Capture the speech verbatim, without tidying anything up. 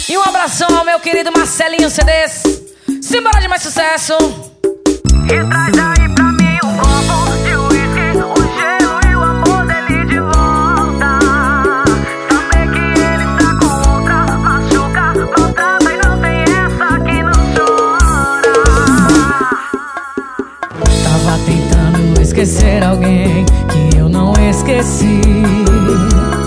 E um abração ao meu querido Marcelinho C Ds. Simbora de mais sucesso. E traz aí pra mim um copo de uísque, o gelo e o amor dele de volta. Saber que ele tá com outra machuca, maltrata e não tem essa que não chora. Tava tentando esquecer alguém que eu não esqueci.